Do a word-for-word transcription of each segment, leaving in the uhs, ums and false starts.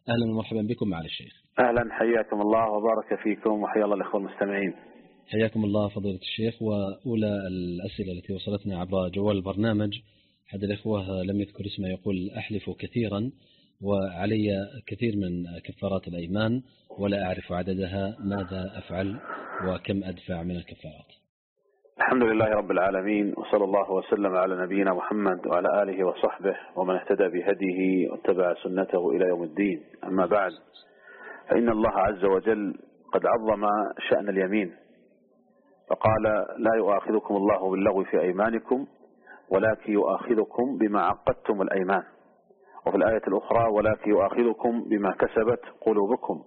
أهلا ومرحبا بكم معالي الشيخ. أهلا، حياكم الله وبارك فيكم وحيا الله الأخوة المستمعين. حياكم الله فضيلة الشيخ. وأولى الأسئلة التي وصلتنا عبر جوال البرنامج، أحد الإخوة لم يذكر اسمه يقول: أحلف كثيرا وعلي كثير من كفارات الأيمان ولا أعرف عددها، ماذا أفعل وكم أدفع من الكفارات؟ الحمد لله رب العالمين، وصلى الله وسلم على نبينا محمد وعلى آله وصحبه ومن اهتدى بهديه واتبع سنته إلى يوم الدين. أما بعد، فإن الله عز وجل قد عظم شأن اليمين، فقال: لا يؤاخذكم الله باللغو في أيمانكم ولكن يؤاخذكم بما عقدتم الأيمان. وفي الآية الأخرى: ولكن يؤاخذكم بما كسبت قلوبكم.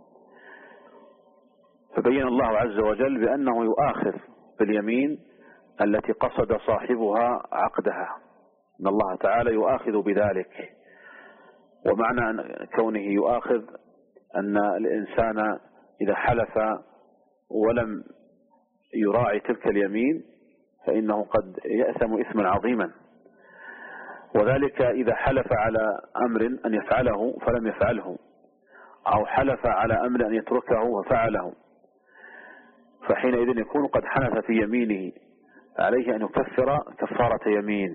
فبين الله عز وجل بأنه يؤاخذ باليمين التي قصد صاحبها عقدها، إن الله تعالى يؤاخذ بذلك. ومعنى أن كونه يؤاخذ أن الإنسان إذا حلف ولم يراعي تلك اليمين فإنه قد يأثم إثما عظيما، وذلك إذا حلف على أمر أن يفعله فلم يفعله، أو حلف على أمر أن يتركه وفعله، فحينئذ يكون قد حنث في يمينه، عليه أن يكفر كفارة يمين.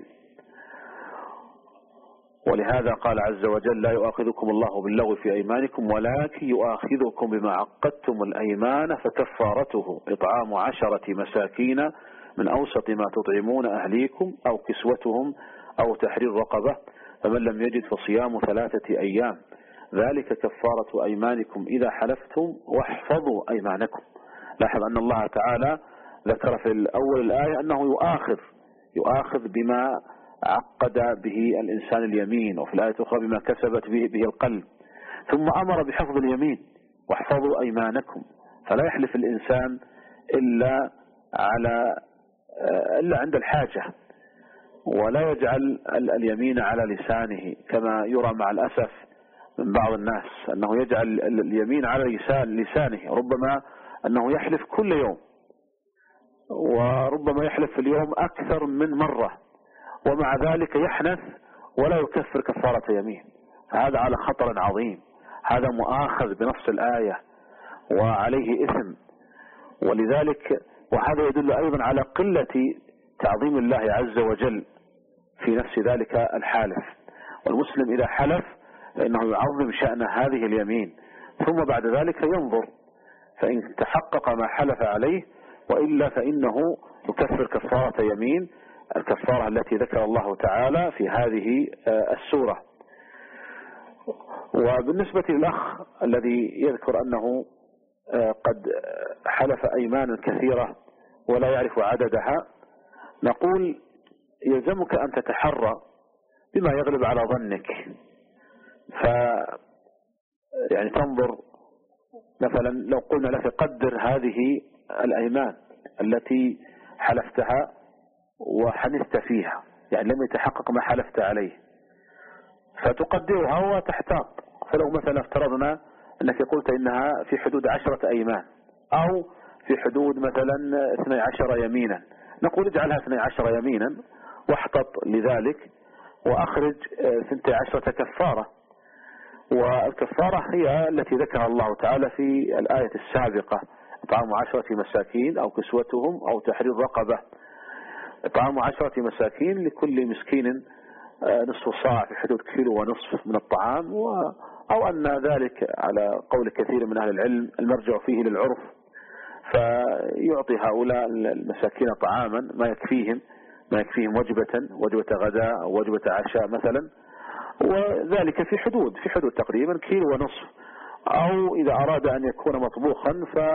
ولهذا قال عز وجل: لا يؤاخذكم الله باللغو في أيمانكم ولكن يؤاخذكم بما عقدتم الأيمان فكفارته إطعام عشرة مساكين من أوسط ما تطعمون أهليكم أو كسوتهم أو تحرير رقبة، فمن لم يجد فصيام ثلاثة أيام، ذلك كفارة أيمانكم إذا حلفتم واحفظوا أيمانكم. لاحظ أن الله تعالى ذكر في الأول الآية أنه يؤاخذ يؤاخذ بما عقد به الإنسان اليمين، وفي الآية الأخرى بما كسبت به, به القلب، ثم أمر بحفظ اليمين: واحفظوا أيمانكم. فلا يحلف الإنسان إلا على إلا عند الحاجة، ولا يجعل اليمين على لسانه كما يرى مع الأسف من بعض الناس، أنه يجعل اليمين على لسان لسانه، ربما أنه يحلف كل يوم، وربما يحلف في اليوم أكثر من مرة، ومع ذلك يحنث ولا يكفر كفارة يمين. فهذا على خطر عظيم، هذا مؤاخذ بنص الآية وعليه إثم. ولذلك وهذا يدل أيضا على قلة تعظيم الله عز وجل في نفس ذلك الحالف. والمسلم إذا حلف فإنه يعظم شأن هذه اليمين، ثم بعد ذلك ينظر، فإن تحقق ما حلف عليه، وإلا فإنه يكفر كفارة يمين، الكفارة التي ذكر الله تعالى في هذه السورة. وبالنسبة للأخ الذي يذكر أنه قد حلف أيمانا كثيرة ولا يعرف عددها، نقول: يلزمك أن تتحرى بما يغلب على ظنك. ف يعني تنظر مثلا، لو قلنا لك قدر هذه الأيمان التي حلفتها وحنثت فيها، يعني لم يتحقق ما حلفت عليه، فتقدرها وتحتاط. فلو مثلا افترضنا أنك قلت إنها في حدود عشرة أيمان أو في حدود مثلا اثني عشر يمينا، نقول اجعلها اثني عشر يمينا واحتط لذلك، وأخرج ثنتي عشرة كفارة. والكفارة هي التي ذكرها الله تعالى في الآية السابقة: إطعام عشرة مساكين أو كسوتهم أو تحرير رقبة. إطعام عشرة مساكين لكل مسكين نصف صاع، في حدود كيلو ونصف من الطعام، أو أن ذلك على قول كثير من أهل العلم المرجع فيه للعرف، فيعطي هؤلاء المساكين طعاما ما يكفيهم ما يكفيهم وجبة وجبة غداء أو وجبة عشاء مثلا، وذلك في حدود في حدود تقريبا كيلو ونصف. أو إذا أراد أن يكون مطبوخا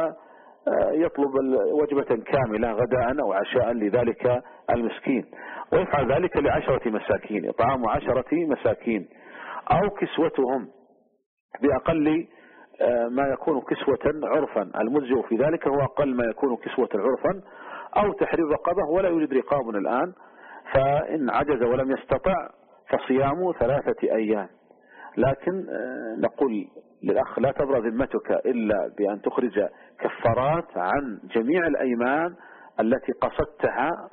فيطلب وجبة كاملة غداء أو عشاء لذلك المسكين، ويفعل ذلك لعشرة مساكين، إطعام عشرة مساكين، أو كسوتهم بأقل ما يكون كسوة عرفا. المجزئ في ذلك هو أقل ما يكون كسوة عرفا، أو تحرير رقبة، ولا يوجد رقاب الآن، فإن عجز ولم يستطع فصيام ثلاثة أيام. لكن نقول للأخ: لا تبرأ ذمتك إلا بأن تخرج كفارات عن جميع الأيمان التي قصدتها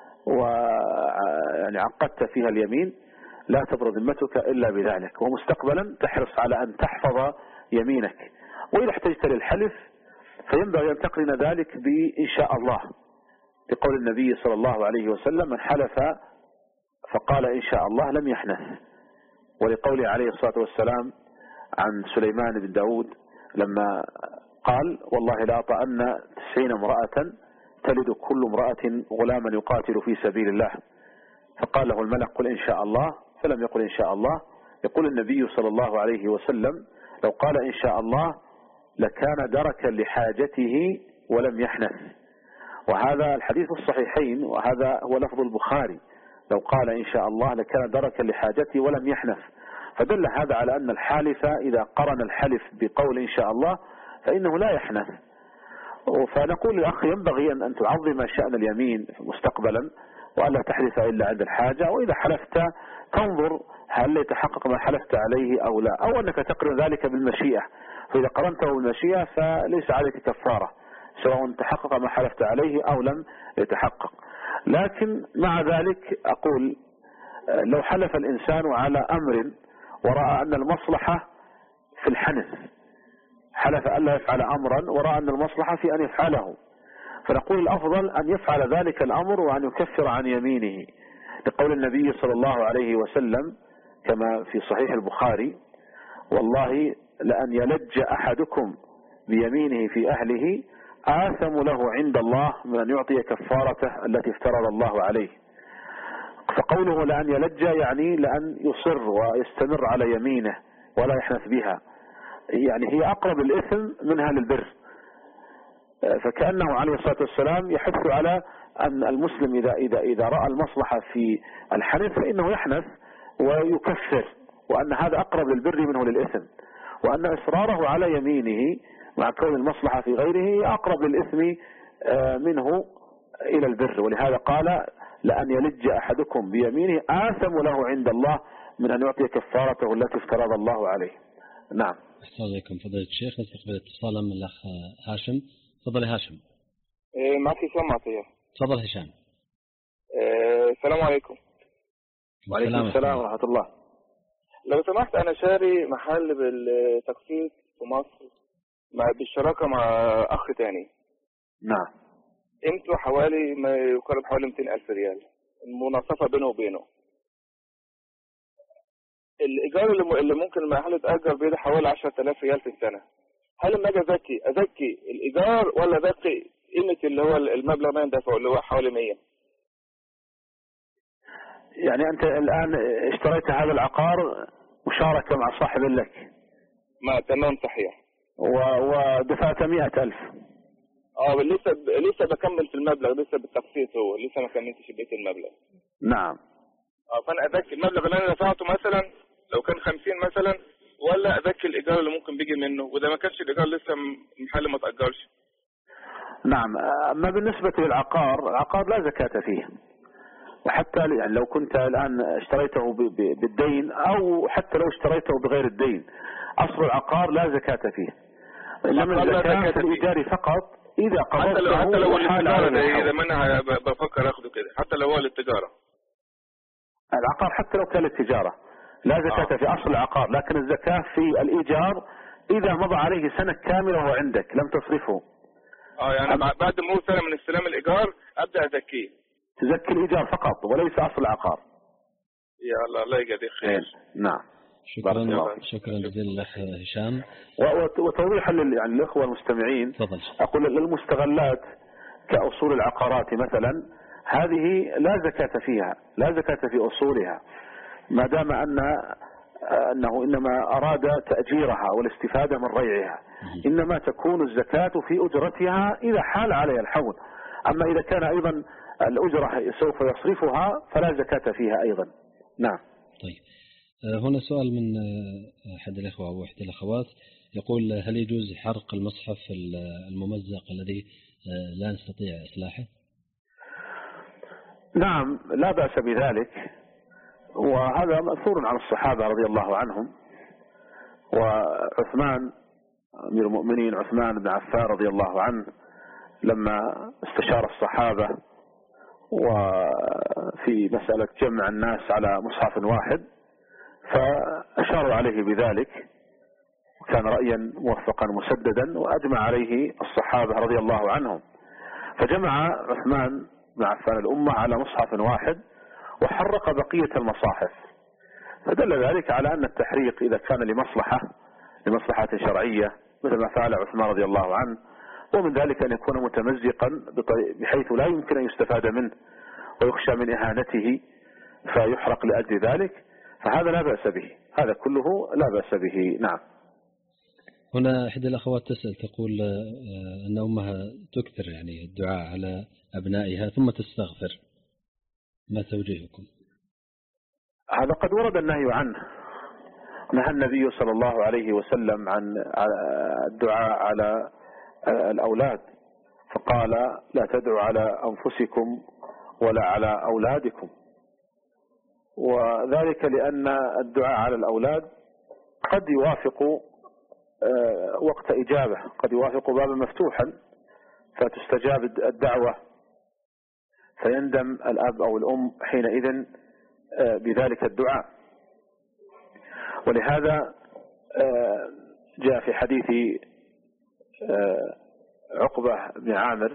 ويعني عقدت فيها اليمين، لا تبرأ ذمتك إلا بذلك. ومستقبلا تحرص على أن تحفظ يمينك. وإذا احتجت للحلف فينبغي أن تقرن ذلك بإن شاء الله، لقول النبي صلى الله عليه وسلم: من حلف فقال إن شاء الله لم يحنث. ولقوله عليه الصلاة والسلام عن سليمان بن داود لما قال: والله لا أطأن تسعين امرأة تلد كل امرأة غلاما يقاتل في سبيل الله. فقال له الملك: قل إن شاء الله، فلم يقل إن شاء الله. يقول النبي صلى الله عليه وسلم: لو قال إن شاء الله لكان دركا لحاجته ولم يحنث. وهذا الحديث الصحيحين، وهذا هو لفظ البخاري: لو قال إن شاء الله لكان دركا لحاجته ولم يحنث. فدل هذا على أن الحالف إذا قرن الحلف بقول إن شاء الله فإنه لا يحنث. فنقول للأخ: ينبغي أن تعظم شأن اليمين مستقبلا، وألا تحلف إلا عند الحاجة. وإذا حلفت تنظر هل يتحقق ما حلفت عليه أو لا، أو أنك تقرن ذلك بالمشيئة. فإذا قرنته بالمشيئة فليس عليك كفارة، سواء تحقق ما حلفت عليه أو لم يتحقق. لكن مع ذلك أقول: لو حلف الإنسان على أمر ورأى أن المصلحة في الحنث، حلف ألا يفعل أمرا ورأى أن المصلحة في أن يفعله، فنقول الأفضل أن يفعل ذلك الأمر وأن يكفر عن يمينه، لقول النبي صلى الله عليه وسلم كما في صحيح البخاري: والله لأن يلج أحدكم بيمينه في أهله آثم له عند الله من أن يعطي كفارته التي افترض الله عليه. فقوله لأن يلج يعني لأن يصر ويستمر على يمينه ولا يحنث بها، يعني هي أقرب الإثم منها للبر. فكأنه عليه الصلاة والسلام يحث على أن المسلم إذا, إذا, إذا رأى المصلحة في الحنث فإنه يحنث ويكفر، وأن هذا أقرب للبر منه للإثم، وأن إصراره على يمينه مع كون المصلحة في غيره أقرب للإثم منه إلى البر. ولهذا قال: لأن يلج أحدكم بيمينه آثم له عند الله من أن يعطي كفارته التي افترض الله عليه. نعم. السلام عليكم فضيلة الشيخ، نستقبل اتصالا من الأخ هاشم. تفضل يا هاشم. إيه معك هشام عطية. تفضل هشام. إيه السلام عليكم. وعليكم السلام ورحمة الله. لو سمحت، أنا شاري محل بالتقسيط في مصر مع بالشراكة مع أخ تاني. نعم. قيمته حوالي ما يقارب حوالي مئتين ألف ريال، المناصفة بينه وبينه. الإيجار اللي ممكن المحل يتأجر بيه ده حوالي عشرة آلاف ريال في السنة. هل لما أجي أزكي أزكي الإيجار ولا أزكي قيمة اللي هو المبلغ ما يندفع اللي هو حوالي مية؟ يعني أنت الآن اشتريت هذا العقار مشاركة مع صاحب لك؟ ما تمام صحيح. ودفعت مئة ألف. اه لسه لسه بكمل في المبلغ، لسه بالتقسيط، هو لسه ما كملتش بقية المبلغ. نعم. اه فانا اذكي المبلغ اللي انا دفعته مثلا لو كان خمسين مثلا، ولا اذكي الايجار اللي ممكن بيجي منه، وده ما كانش الايجار لسه المحل ما تاجرش. نعم. اما بالنسبة للعقار، العقار لا زكاة فيه، وحتى يعني لو كنت الآن اشتريته بالدين أو حتى لو اشتريته بغير الدين، أصل العقار لا زكاة فيه، إنما الزكاة في الإيجار فقط إذا قبضته. حتى لو حتى لو للتجارة، إذا ما أنا بفكر أخذه كده، حتى لو هو للتجارة. العقار حتى لو كان للتجارة لا زكاة آه. في أصل العقار، لكن الزكاة في الإيجار إذا مضى عليه سنة كاملة وهو عندك لم تصرفه. اه يعني أم... بعد مرور سنة من استلام الإيجار أبدأ أزكيه. تزكي الإيجار فقط وليس أصل العقار. يا الله الله يجزيك خير. نعم. شكرا شكرا جزيلا لك هشام. وتوضيحا يعني للإخوة المستمعين، تفضل. أقول للمستغلات كأصول العقارات مثلا هذه لا زكاة فيها، لا زكاة في أصولها، ما دام أن أنه إنما أراد تأجيرها والاستفادة من ريعها، إنما تكون الزكاة في أجرتها إذا حال عليها الحول. أما إذا كان أيضا الأجرة سوف يصرفها فلا زكاة فيها أيضا. نعم. طيب، هنا سؤال من أحد الأخوة أو إحدى الأخوات يقول: هل يجوز حرق المصحف الممزق الذي لا نستطيع إصلاحه؟ نعم، لا بأس بذلك، وهذا مأثور عن الصحابة رضي الله عنهم. وعثمان أمير المؤمنين عثمان بن عفان رضي الله عنه لما استشار الصحابة وفي مسألة جمع الناس على مصحف واحد فأشاروا عليه بذلك، كان رأيا موفقا مسددا وأجمع عليه الصحابة رضي الله عنهم. فجمع عثمان بن عفان الأمة على مصحف واحد وحرق بقية المصاحف، فدل ذلك على أن التحريق إذا كان لمصلحة لمصلحة شرعية مثل ما فعل عثمان رضي الله عنه، ومن ذلك أن يكون متمزقا بحيث لا يمكن أن يستفاد منه ويخشى من إهانته فيحرق لأجل ذلك، فهذا لا بأس به، هذا كله لا بأس به. نعم. هنا إحدى الأخوات تسأل تقول أن أمها تكثر يعني الدعاء على أبنائها ثم تستغفر، ما توجيهكم؟ هذا قد ورد النهي عنه، نهى النبي صلى الله عليه وسلم عن الدعاء على الأولاد، فقال لا تدعوا على أنفسكم ولا على أولادكم، وذلك لأن الدعاء على الأولاد قد يوافق وقت إجابة، قد يوافق بابا مفتوحا فتستجاب الدعوة فيندم الأب أو الأم حينئذ بذلك الدعاء. ولهذا جاء في حديث عقبة بن عامر،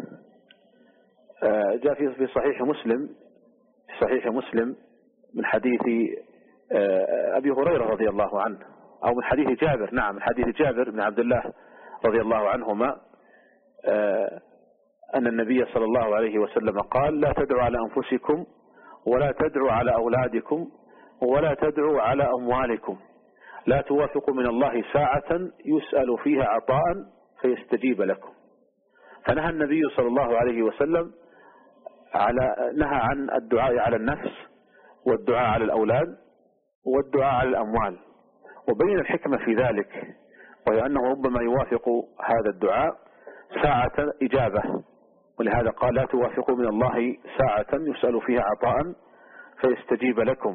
جاء في صحيح مسلم في صحيح مسلم من حديث أبي هريرة رضي الله عنه، أو من حديث جابر، نعم من حديث جابر بن عبد الله رضي الله عنهما، أن النبي صلى الله عليه وسلم قال لا تدعوا على أنفسكم ولا تدعوا على أولادكم ولا تدعوا على أموالكم، لا توافقوا من الله ساعة يسأل فيها عطاء فيستجيب لكم. فنهى النبي صلى الله عليه وسلم على نهى عن الدعاء على النفس والدعاء على الأولاد والدعاء على الأموال، وبين الحكمة في ذلك، وهي أنه ربما يوافق هذا الدعاء ساعة إجابة، ولهذا قال لا توافقوا من الله ساعة يسأل فيها عطاء فيستجيب لكم.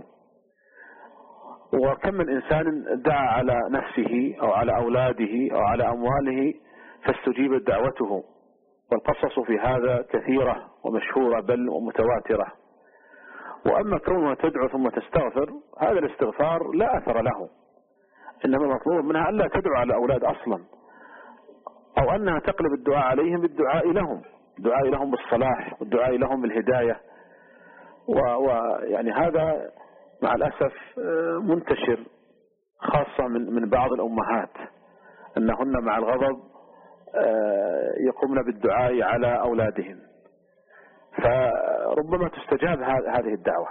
وكم من إنسان دعا على نفسه أو على أولاده أو على أمواله فاستجيبت دعوته، والقصص في هذا كثيرة ومشهورة بل ومتواترة. وأما كونها تدعو ثم تستغفر، هذا الاستغفار لا أثر له، إنما المطلوب منها ألا تدعو على الأولاد أصلا، أو أنها تقلب الدعاء عليهم بالدعاء لهم، الدعاء لهم بالصلاح والدعاء لهم بالهداية. ويعني هذا مع الأسف منتشر خاصة من من بعض الأمهات، أنهن مع الغضب يقومن بالدعاء على أولادهم، فربما تستجاب هذه الدعوة.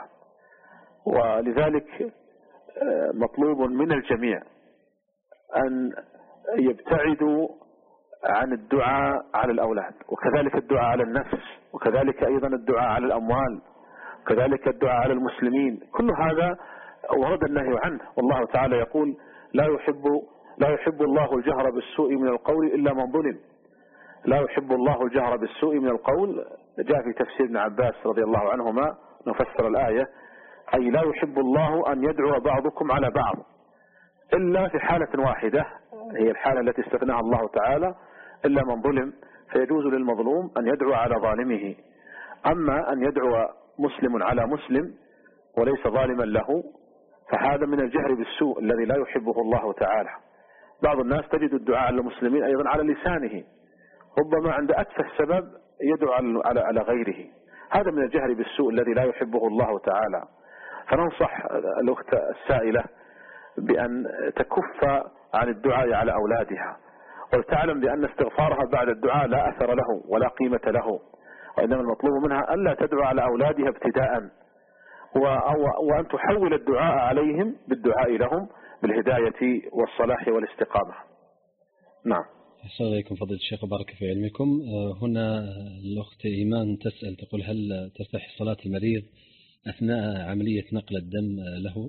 ولذلك مطلوب من الجميع أن يبتعدوا عن الدعاء على الأولاد، وكذلك الدعاء على النفس، وكذلك أيضا الدعاء على الأموال، وكذلك الدعاء على المسلمين. كل هذا ورد النهي عنه، والله تعالى يقول لا يحب لا يحب الله الجهر بالسوء من القول إلا من ظلم. لا يحب الله الجهر بالسوء من القول، جاء في تفسير ابن عباس رضي الله عنهما نفسر الآية، أي لا يحب الله أن يدعو بعضكم على بعض إلا في حالة واحدة، هي الحالة التي استثناها الله تعالى، إلا من ظلم، فيجوز للمظلوم أن يدعو على ظالمه. أما أن يدعو مسلم على مسلم وليس ظالما له، فهذا من الجهر بالسوء الذي لا يحبه الله تعالى. بعض الناس تجد الدعاء على المسلمين أيضا على لسانه، ربما عند أتفه سبب يدعو على على غيره، هذا من الجهر بالسوء الذي لا يحبه الله تعالى. فننصح الأخت السائلة بأن تكف عن الدعاء على أولادها، ولتعلم بأن استغفارها بعد الدعاء لا أثر له ولا قيمة له، وإنما المطلوب منها ألا تدعو على أولادها ابتداء، وأن تحول الدعاء عليهم بالدعاء لهم بالهداية والصلاح والاستقامة. نعم. السلام عليكم فضيلة الشيخ وبارك في علمكم. هنا الأخت إيمان تسأل تقول هل تصح صلاة المريض أثناء عملية نقل الدم له؟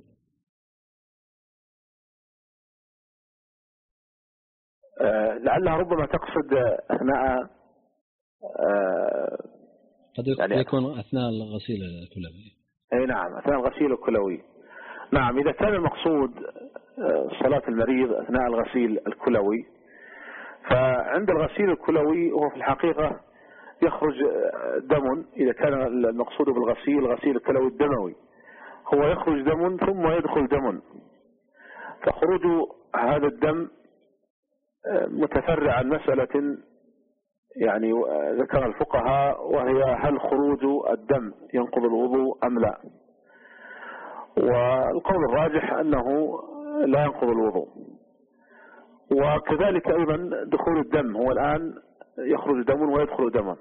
أه لعلها ربما تقصد أثناء أه قد يعني يكون أثناء الغسيل الكلوي. أي نعم، أثناء الغسيل الكلوي. نعم، إذا كان المقصود صلاة المريض أثناء الغسيل الكلوي، فعند الغسيل الكلوي هو في الحقيقة يخرج دم. إذا كان المقصود بالغسيل الغسيل الكلوي الدموي، هو يخرج دم ثم يدخل دم، فخروج هذا الدم متفرع عن مسألة يعني ذكر الفقهاء، وهي هل خروج الدم ينقض الوضوء أم لا؟ والقول الراجح أنه لا ينقض الوضوء. وكذلك أيضا دخول الدم، هو الآن يخرج دم ويدخل دم،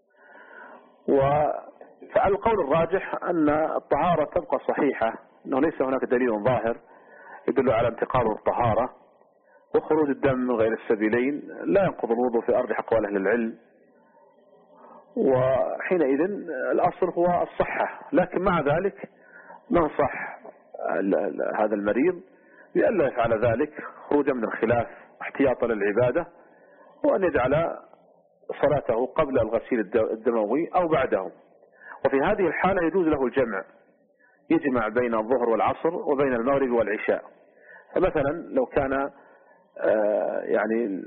فالقول الراجح أن الطهارة تبقى صحيحة، أنه ليس هناك دليل ظاهر يدل على انتقاض الطهارة، وخروج الدم من غير السبيلين لا ينقض الوضوء في أرجح أقوال أهل العلم، وحينئذ الأصل هو الصحة. لكن مع ذلك ننصح هذا المريض بأن لا يفعل ذلك خروجا من الخلاف احتياطا للعبادة، وأن يجعل صلاته قبل الغسيل الدموي أو بعده. وفي هذه الحالة يجوز له الجمع، يجمع بين الظهر والعصر وبين المغرب والعشاء. فمثلا لو كان يعني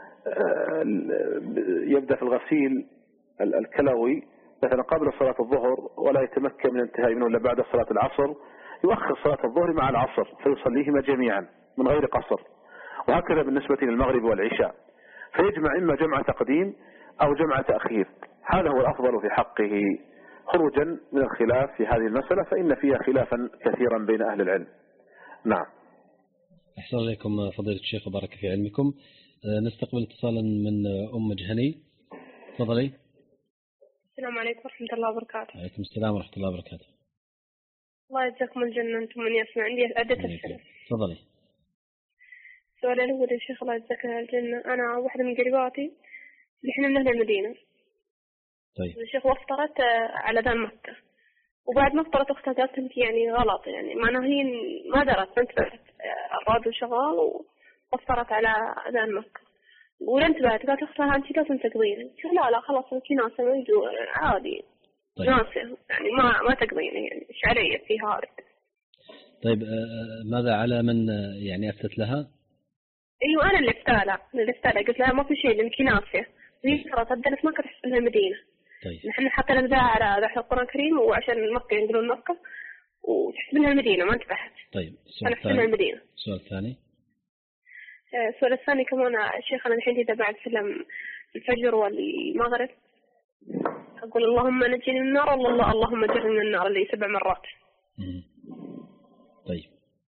يبدأ في الغسيل الكلوي مثلا قبل صلاة الظهر ولا يتمكن من انتهاء منه إلا بعد صلاة العصر، يؤخر صلاة الظهر مع العصر فيصليهما جميعا من غير قصر. وهكذا بالنسبة للمغرب والعشاء، فيجمع إما جمع تقديم أو جمع تأخير. هذا هو الأفضل في حقه خروجا من الخلاف في هذه المسألة، فإن فيها خلافا كثيرا بين أهل العلم. نعم. أحسن عليكم فضيلة الشيخ وبارك في علمكم. نستقبل اتصالا من أم جهني. تفضلي. السلام عليكم ورحمة الله وبركاته. عليكم السلام ورحمة الله وبركاته. الله يجزاكم الجنة أنتم من يسمع. عندي عدة أسئلة. تفضلي. السؤال الأول يا شيخ الله يجزاك الجنة، أنا واحدة من قريباتي نحن من أهل المدينة. طيب. الشيخ وافطرت على أذان مكة، وبعد ما افطرت أختها قالت أنت يعني غلط، يعني معناها هي ما درت ما انتبهت، الراديو شغال وافطرت على أذان مكة ولا انتبهت، قالت أختها أنت لازم تقضين. قلت لا لا خلاص أنت ناسة عادي. طيب. ناسة يعني ما ما تقضين، يعني إيش علي في هذا. طيب ماذا على من يعني أفتت لها؟ ايوه انا اللي افتالها، انا اللي افتالها قلت لها ما في شيء لانك ناسيه، وهي ترى تبدلت ما كانت تحسبها المدينه. طيب. نحن حطينا البدايه على ذبح القران الكريم وعشان مكه ينقلون مكه وتحسبها المدينه ما انتبهت. طيب. انا احسبها المدينه. السؤال الثاني. السؤال الثاني كمان شيخ، انا الحين اذا بعد سلم الفجر والمغرب اقول اللهم نجني من النار والله اللهم اجرني من النار اللي سبع مرات. مم. طيب.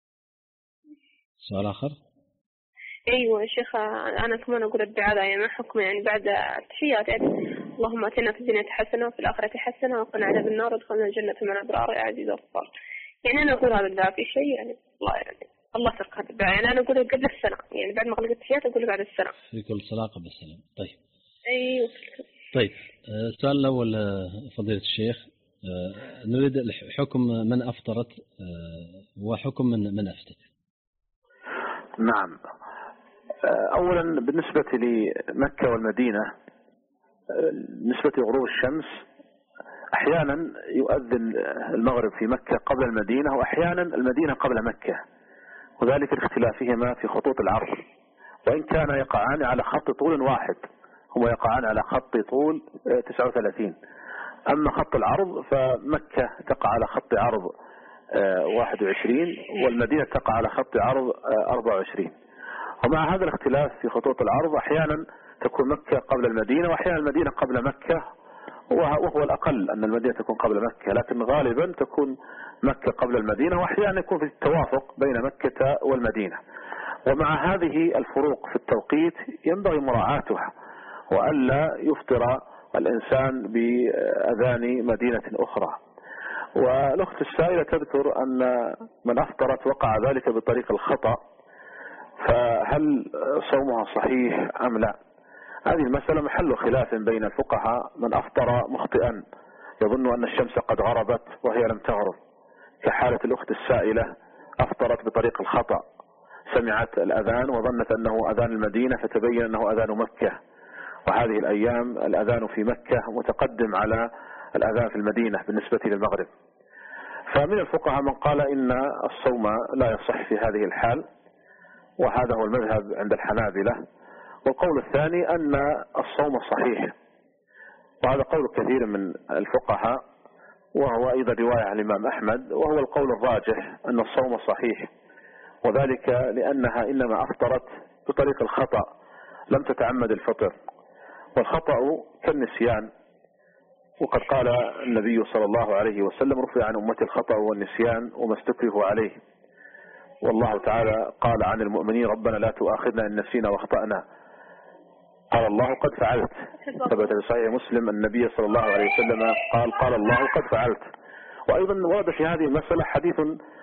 سؤال اخر. ايوه يا شيخ انا كمان اقول الدعاء يعني ما حكم يعني بعد التحيات يعني اللهم اتنا في الدنيا حسنه وفي الاخره حسنه وقنا عذاب النار وادخلنا الجنه من الابرار يا عزيز الغفار. يعني انا اقول هذا الدعاء في شيء يعني الله يعني الله ترك هذا الدعاء، يعني انا اقول قبل السلام، يعني بعد ما اغلق التحيات اقول بعد السلام. في كل صلاه قبل السلام. طيب. ايوه. طيب السؤال الاول فضيله الشيخ، نريد حكم من افطرت وحكم من من افتت. نعم. أولا بالنسبة لمكة والمدينة، بالنسبة لغروب الشمس أحيانا يؤذن المغرب في مكة قبل المدينة، وأحيانا المدينة قبل مكة، وذلك لاختلافهما في خطوط العرض، وإن كان يقعان على خط طول واحد، هما يقعان على خط طول تسعة وثلاثين، أما خط العرض فمكة تقع على خط عرض واحد وعشرين والمدينة تقع على خط عرض أربعة وعشرين. ومع هذا الاختلاف في خطوط العرض أحيانا تكون مكة قبل المدينة وأحيانا المدينة قبل مكة، وهو الأقل أن المدينة تكون قبل مكة، لكن غالبا تكون مكة قبل المدينة، وأحيانا يكون في التوافق بين مكة والمدينة. ومع هذه الفروق في التوقيت ينبغي مراعاتها، وألا يفطر الإنسان بأذان مدينة أخرى. والأخت السائلة تذكر أن من أفطرت وقع ذلك بطريق الخطأ، فهل صومها صحيح أم لا؟ هذه المسألة محل خلاف بين الفقهاء. من أفطر مخطئا يظن أن الشمس قد غربت وهي لم تغرب، كحالة الأخت السائلة أفطرت بطريق الخطأ، سمعت الأذان وظنت أنه أذان المدينة فتبين أنه أذان مكة، وهذه الأيام الأذان في مكة متقدم على الأذان في المدينة بالنسبة للمغرب. فمن الفقهاء من قال إن الصوم لا يصح في هذه الحال، وهذا هو المذهب عند الحنابلة. والقول الثاني أن الصوم صحيح، وهذا قول كثير من الفقهاء، وهو أيضا رواية عن الإمام أحمد، وهو القول الراجح أن الصوم صحيح، وذلك لأنها إنما أفطرت بطريق الخطأ لم تتعمد الفطر. والخطأ كالنسيان، وقد قال النبي صلى الله عليه وسلم: رفع عن أمتي الخطأ والنسيان وما استكرهوا عليه. والله تعالى قال عن المؤمنين: ربنا لا تؤاخذنا إن نسينا واخطأنا. قال الله: قد فعلت. ثبت في صحيح مسلم النبي صلى الله عليه وسلم قال: قال الله قد فعلت. وأيضا ورد في هذه المسألة حديث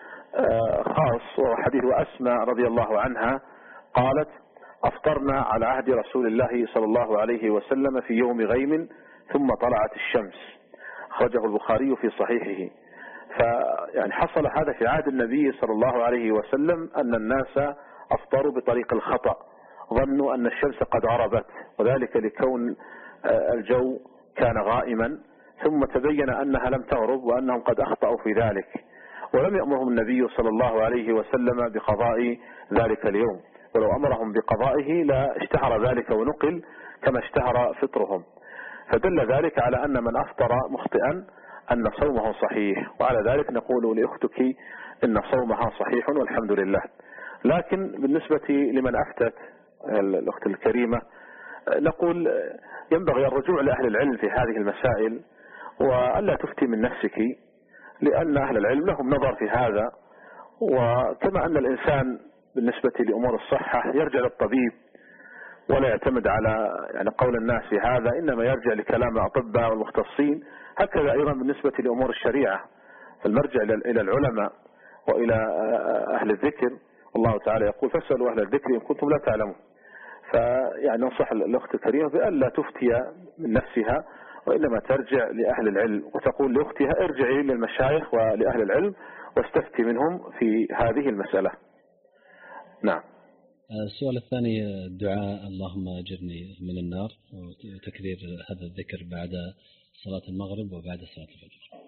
خاص، وهو حديث أسماء رضي الله عنها قالت: أفطرنا على عهد رسول الله صلى الله عليه وسلم في يوم غيم ثم طلعت الشمس. أخرجه البخاري في صحيحه. فيعني حصل هذا في عهد النبي صلى الله عليه وسلم، أن الناس أفطروا بطريق الخطأ، ظنوا أن الشمس قد غربت، وذلك لكون الجو كان غائما، ثم تبين أنها لم تغرب وأنهم قد أخطأوا في ذلك، ولم يأمرهم النبي صلى الله عليه وسلم بقضاء ذلك اليوم، ولو أمرهم بقضائه لا اشتهر ذلك ونقل كما اشتهر فطرهم. فدل ذلك على أن من أفطر مخطئا أن صومه صحيح، وعلى ذلك نقول لأختك إن صومها صحيح والحمد لله. لكن بالنسبة لمن أفتت الأخت الكريمة، نقول ينبغي الرجوع لأهل العلم في هذه المسائل، وألا تفتي من نفسك، لأن أهل العلم لهم نظر في هذا. وكما أن الإنسان بالنسبة لأمور الصحة يرجع للطبيب ولا يعتمد على يعني قول الناس في هذا، إنما يرجع لكلام الأطباء والمختصين، هكذا أيضا بالنسبة لأمور الشريعة، فالمرجع إلى العلماء وإلى أهل الذكر. الله تعالى يقول: فاسألوا أهل الذكر إن كنتم لا تعلمون. فيعني ننصح الأخت الكريمة بأن لا تفتي من نفسها، وإنما ترجع لأهل العلم وتقول لأختها: ارجعي للمشايخ ولأهل العلم واستفتي منهم في هذه المسألة. نعم. السؤال الثاني: الدعاء اللهم أجرني من النار، وتكرير هذا الذكر بعد صلاة المغرب وبعد صلاة الفجر.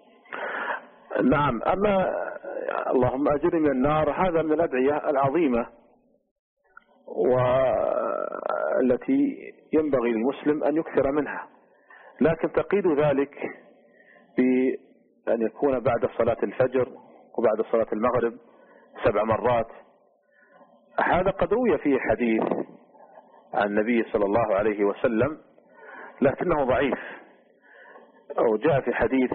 نعم. أما اللهم أجرني من النار هذا من الأدعية العظيمة، والتي ينبغي للمسلم أن يكثر منها، لكن تقييد ذلك بأن يكون بعد صلاة الفجر وبعد صلاة المغرب سبع مرات. هذا قد روي فيه حديث عن النبي صلى الله عليه وسلم، لكنه ضعيف. أو جاء في حديث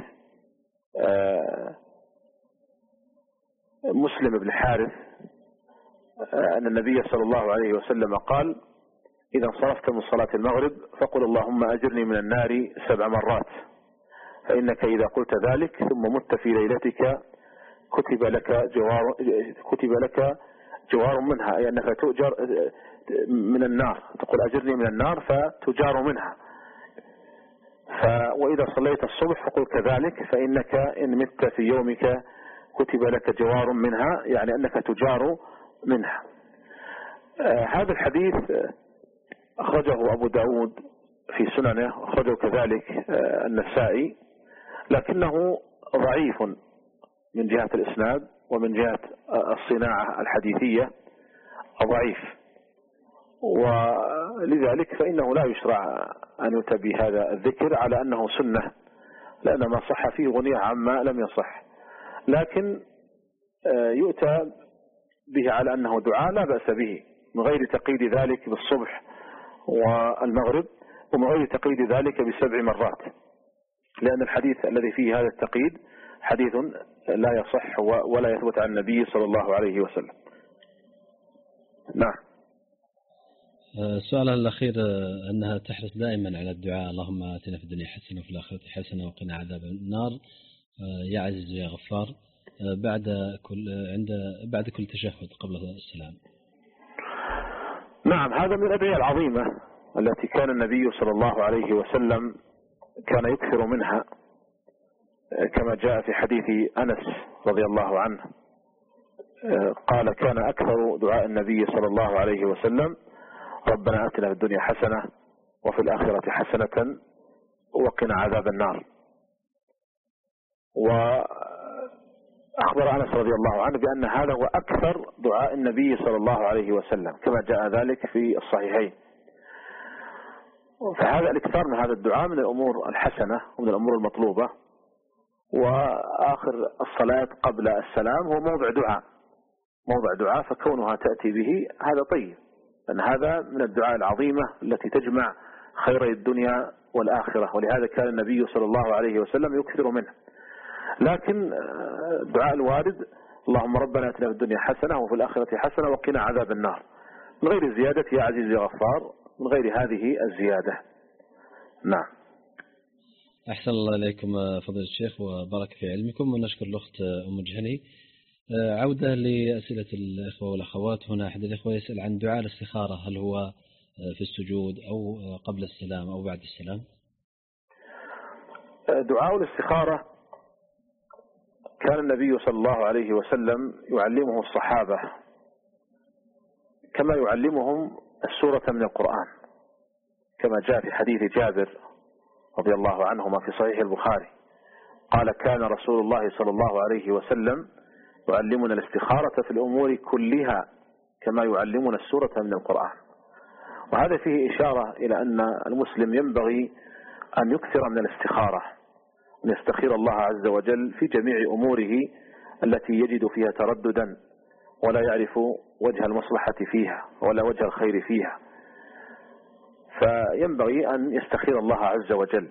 مسلم بن حارث أن النبي صلى الله عليه وسلم قال: إذا انصرفت من صلاة المغرب فقل اللهم أجرني من النار سبع مرات، فإنك إذا قلت ذلك ثم مت في ليلتك كتب لك جوار كتب لك جوار منها، أي أنك تؤجر من النار. تقول أجرني من النار فتجار منها. ف وإذا صليت الصبح فقل كذلك، فإنك إن مت في يومك كتب لك جوار منها، يعني أنك تجار منها. آه هذا الحديث أخرجه أبو داود في سننه، أخرجه كذلك آه النسائي، لكنه ضعيف من جهة الإسناد ومن جهة الصناعة الحديثية ضعيف، ولذلك فإنه لا يشرع أن يؤتى بهذا الذكر على أنه سنة، لأن ما صح فيه غني عما لم يصح. لكن يؤتى به على أنه دعاء لا بأس به، من غير تقييد ذلك بالصبح والمغرب، ومن غير تقييد ذلك بسبع مرات، لأن الحديث الذي فيه هذا التقييد حديث لا يصح ولا يثبت عن النبي صلى الله عليه وسلم. نعم. السؤال الأخير: أنها تحرص دائما على الدعاء اللهم آتنا في الدنيا حسنة وفي الآخرة حسنة وقنا عذاب النار، يا عزيز يا غفار، بعد كل عند بعد كل تشهد قبل السلام. نعم، هذا من الأدعية العظيمة التي كان النبي صلى الله عليه وسلم كان يكثر منها، كما جاء في حديث أنس رضي الله عنه قال: كان أكثر دعاء النبي صلى الله عليه وسلم ربنا آتنا في الدنيا حسنة وفي الآخرة حسنة وقنا عذاب النار. وأخبر أنس رضي الله عنه بأن هذا هو أكثر دعاء النبي صلى الله عليه وسلم، كما جاء ذلك في الصحيحين. فهذا الاكثار من هذا الدعاء من الأمور الحسنة ومن الأمور المطلوبة. وآخر الصلاة قبل السلام هو موضع دعاء موضع دعاء فكونها تأتي به هذا طيب، أن هذا من الدعاء العظيمة التي تجمع خيري الدنيا والآخرة، ولهذا كان النبي صلى الله عليه وسلم يكثر منه. لكن الدعاء الوارد اللهم ربنا اتنا في الدنيا حسنة وفي الآخرة حسنة وقنا عذاب النار، من غير زيادة يا عزيز يا غفار، من غير هذه الزيادة. نعم. أحسن الله إليكم فضيلة الشيخ وبارك في علمكم، ونشكر الأخت أم جهني. عودة لأسئلة الإخوة والأخوات. هنا أحد الإخوة يسأل عن دعاء الاستخارة، هل هو في السجود أو قبل السلام أو بعد السلام؟ دعاء الاستخارة كان النبي صلى الله عليه وسلم يعلمه الصحابة كما يعلمهم السورة من القرآن، كما جاء في حديث جابر رضي الله عنهما في صحيح البخاري قال كان رسول الله صلى الله عليه وسلم يعلمنا الاستخارة في الأمور كلها كما يعلمنا السورة من القرآن. وهذا فيه إشارة إلى أن المسلم ينبغي أن يكثر من الاستخارة، أن يستخير الله عز وجل في جميع أموره التي يجد فيها ترددا ولا يعرف وجه المصلحة فيها ولا وجه الخير فيها، فينبغي أن يستخير الله عز وجل.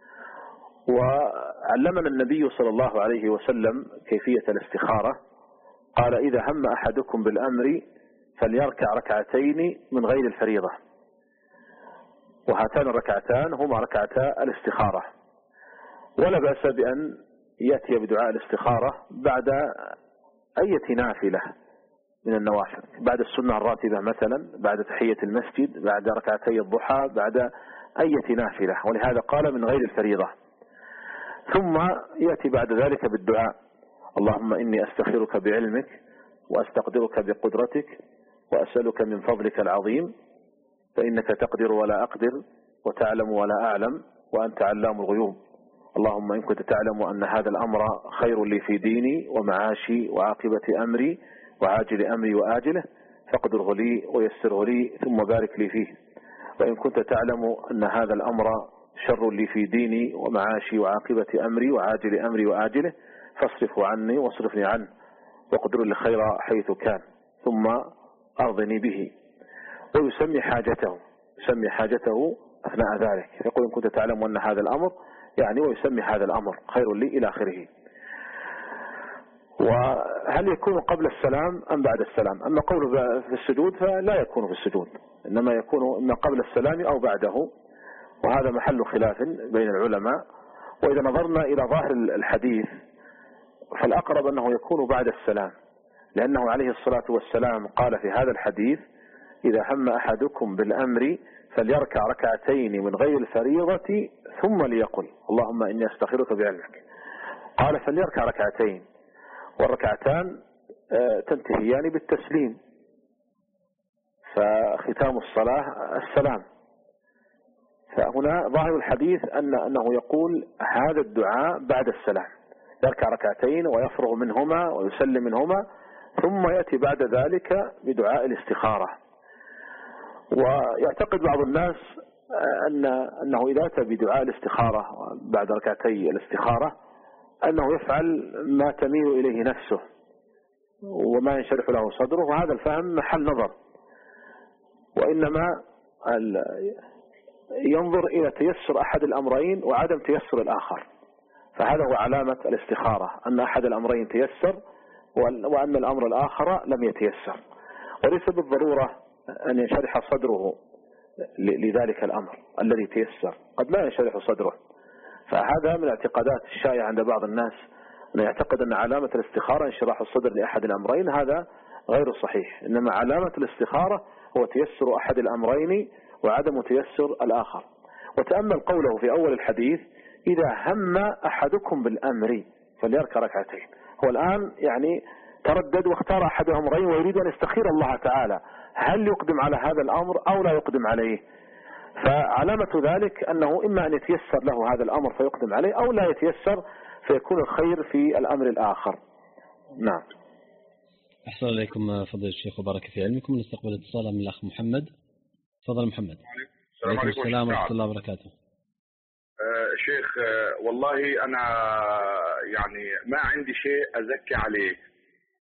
وعلمنا النبي صلى الله عليه وسلم كيفية الاستخارة، قال إذا هم أحدكم بالأمر فليركع ركعتين من غير الفريضة، وهاتان الركعتان هما ركعتا الاستخارة، ولا بأس بأن يأتي بدعاء الاستخارة بعد أي نافلة من النوافل، بعد السنة الراتبة مثلا، بعد تحية المسجد، بعد ركعتي الضحى، بعد أي نافلة، ولهذا قال من غير الفريضة. ثم يأتي بعد ذلك بالدعاء اللهم إني أستخيرك بعلمك وأستقدرك بقدرتك وأسألك من فضلك العظيم فإنك تقدر ولا أقدر وتعلم ولا أعلم وأنت علام الغيوب. اللهم إن كنت تعلم أن هذا الأمر خير لي في ديني ومعاشي وعاقبة أمري وعاجل أمري وآجله فاقدره لي ويسره لي ثم بارك لي فيه، وإن كنت تعلم أن هذا الأمر شر لي في ديني ومعاشي وعاقبة أمري وعاجل أمري وآجله فاصرفه عني واصرفني عنه واقدر لي خير حيث كان ثم أرضني به. ويسمي حاجته يسمي حاجته أثناء ذلك، يقول إن كنت تعلم أن هذا الأمر يعني ويسمي هذا الأمر خير لي إلى آخره. وهل يكون قبل السلام أم بعد السلام؟ أما قوله في السجود فلا يكون في السجود، إنما يكون إما قبل السلام أو بعده، وهذا محل خلاف بين العلماء. وإذا نظرنا إلى ظاهر الحديث فالأقرب أنه يكون بعد السلام، لأنه عليه الصلاة والسلام قال في هذا الحديث إذا هم أحدكم بالأمر فليركع ركعتين من غير الفريضة ثم ليقل اللهم إني أستخيرك بعلمك. قال فليركع ركعتين، والركعتان تنتهيان بالتسليم، فختام الصلاة السلام. فهنا ظاهر الحديث أن أنه يقول هذا الدعاء بعد السلام، يركع ركعتين ويفرغ منهما ويسلم منهما ثم يأتي بعد ذلك بدعاء الاستخارة. ويعتقد بعض الناس أن أنه إذا أتى بدعاء الاستخارة بعد ركعتي الاستخارة أنه يفعل ما تميل إليه نفسه وما ينشرح له صدره، وهذا الفهم محل نظر، وإنما ينظر إلى تيسر أحد الأمرين وعدم تيسر الآخر. فهذا هو علامة الاستخارة، أن أحد الأمرين تيسر وأن الأمر الآخر لم يتيسر، وليس بالضرورة أن ينشرح صدره لذلك الأمر الذي تيسر، قد لا ينشرح صدره. فهذا من الاعتقادات الشائعة عند بعض الناس، أن يعتقد أن علامة الاستخارة انشراح الصدر لأحد الأمرين، هذا غير صحيح، إنما علامة الاستخارة هو تيسر أحد الأمرين وعدم تيسر الآخر. وتأمل قوله في أول الحديث إذا هم أحدكم بالأمر فليركع ركعتين، هو الآن يعني تردد واختار أحد الأمرين ويريد أن يستخير الله تعالى هل يقدم على هذا الأمر أو لا يقدم عليه. فعلامة ذلك أنه إما أن يتيسر له هذا الأمر فيقدم عليه أو لا يتيسر فيكون الخير في الأمر الآخر. نعم. أحسن عليكم فضيلة الشيخ وبارك في علمكم. نستقبل اتصالا من الأخ محمد. تفضل محمد. السلام عليكم. السلام ورحمة الله وبركاته. آه شيخ، آه والله أنا يعني ما عندي شيء أزكي عليه،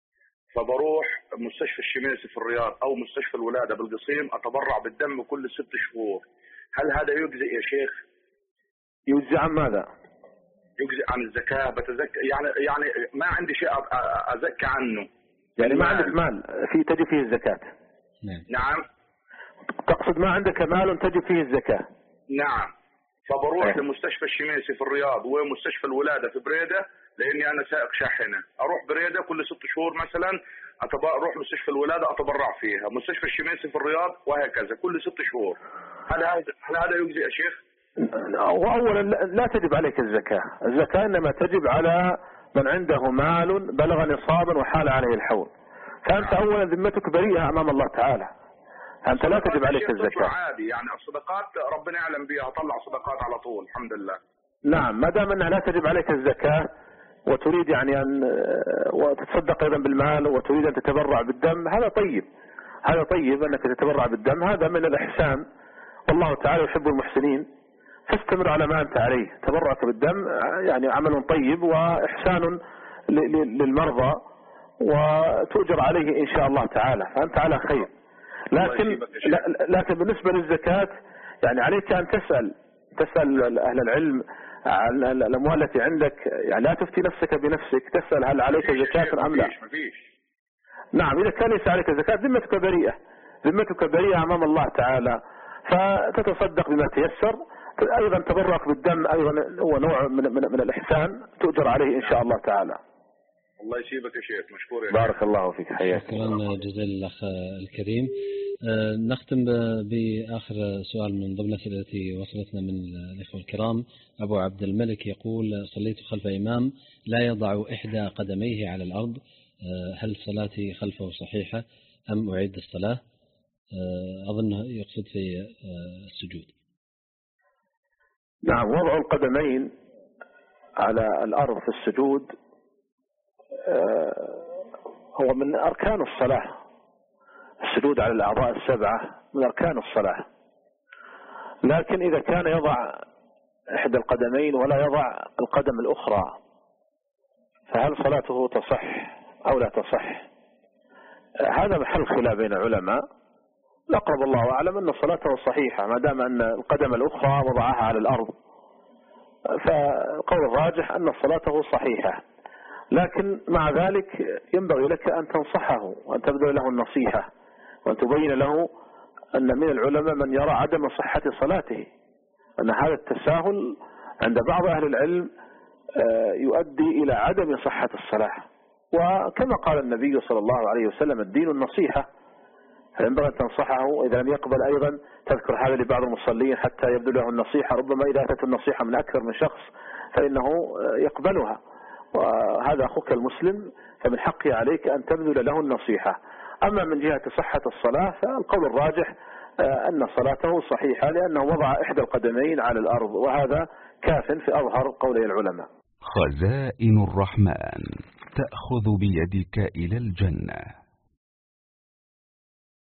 فبروح مستشفى الشميسي في الرياض او مستشفى الولادة بالقصيم اتبرع بالدم كل ست شهور، هل هذا يجزئ يا شيخ؟ يجزي عن ماذا؟ يجزئ عن الزكاة، بتزكى يعني يعني ما عندي شيء ازكى عنه. يعني ما عندك مال في تجب فيه الزكاة. نعم. نعم. تقصد ما عندك مال تجب فيه الزكاة. نعم. فبروح أيه. لمستشفى الشميسي في الرياض ومستشفى الولادة في بريدة، لاني انا سائق شاحنة، اروح بريدة كل ست شهور مثلا اروح مستشفى الولادة اتبرع فيها، مستشفى الشميسي في الرياض، وهكذا كل ست شهور. هل هذا هل هذا يجزي يا شيخ؟ وأولا لا تجب عليك الزكاة، الزكاة إنما تجب على من عنده مال بلغ نصابا وحال عليه الحول، فأنت أولا ذمتك بريئة أمام الله تعالى، أنت لا تجب عليك الزكاة. عادي يعني الصدقات ربنا يعلم بها، طلع صدقات على طول الحمد لله. نعم، ما دام أنها لا تجب عليك الزكاة وتريد يعني أن وتتصدق أيضا بالمال وتريد أن تتبرع بالدم، هذا طيب، هذا طيب أنك تتبرع بالدم، هذا من الإحسان، والله تعالى يحب المحسنين، فاستمر على ما أنت عليه. تبرعك بالدم يعني عمل طيب وإحسان للمرضى وتؤجر عليه إن شاء الله تعالى، فأنت على خير. لكن لكن بالنسبة للزكاة يعني عليك أن تسأل تسأل أهل العلم عن الأموال التي عندك، يعني لا تفتي نفسك بنفسك، تسأل هل عليك زكاة أم لا. نعم، إذا كان ليس عليك زكاة ذمتك بريئة، ذمتك بريئة أمام الله تعالى، فتتصدق بما تيسر. أيضا تبرك بالدم أيضا هو نوع من, من, من الإحسان تؤجر عليه إن شاء الله تعالى. الله يسيبك يا شيخ، مشكور يا بارك الله فيك، حياك. شكرا جزيلا الأخ الكريم. نختم بآخر سؤال من ضمن الأسئلة التي وصلتنا من الإخوة الكرام. أبو عبد الملك يقول: صليت خلف إمام لا يضع إحدى قدميه على الأرض، هل صلاتي خلفه صحيحة أم أعيد الصلاة؟ أظن يقصد في السجود. نعم، وضع القدمين على الأرض في السجود هو من أركان الصلاة، السجود على الأعضاء السبعة من أركان الصلاة، لكن إذا كان يضع إحدى القدمين ولا يضع القدم الأخرى فهل صلاته تصح أو لا تصح؟ هذا محل خلاف بين العلماء، الأقرب الله أعلم أن صلاته صحيحة ما دام أن القدم الأخرى وضعها على الأرض، فالقول الراجح أن صلاته صحيحة، لكن مع ذلك ينبغي لك أن تنصحه وأن تبذل له النصيحة وأن تبين له أن من العلماء من يرى عدم صحة صلاته، أن هذا التساهل عند بعض أهل العلم يؤدي إلى عدم صحة الصلاة، وكما قال النبي صلى الله عليه وسلم: الدين النصيحة، فينبغي أن تنصحه، وإذا لم يقبل أيضا تذكر هذا لبعض المصلين حتى يبدو له النصيحة، ربما إذا أتت النصيحة من أكثر من شخص فإنه يقبلها، وهذا أخوك المسلم فمن حقه عليك أن تبذل له النصيحة. أما من جهة صحة الصلاة فالقول الراجح أن صلاته صحيحة لأنه وضع إحدى القدمين على الأرض، وهذا كاف في أظهر قولي العلماء. خزائن الرحمن تأخذ بيدك إلى الجنة.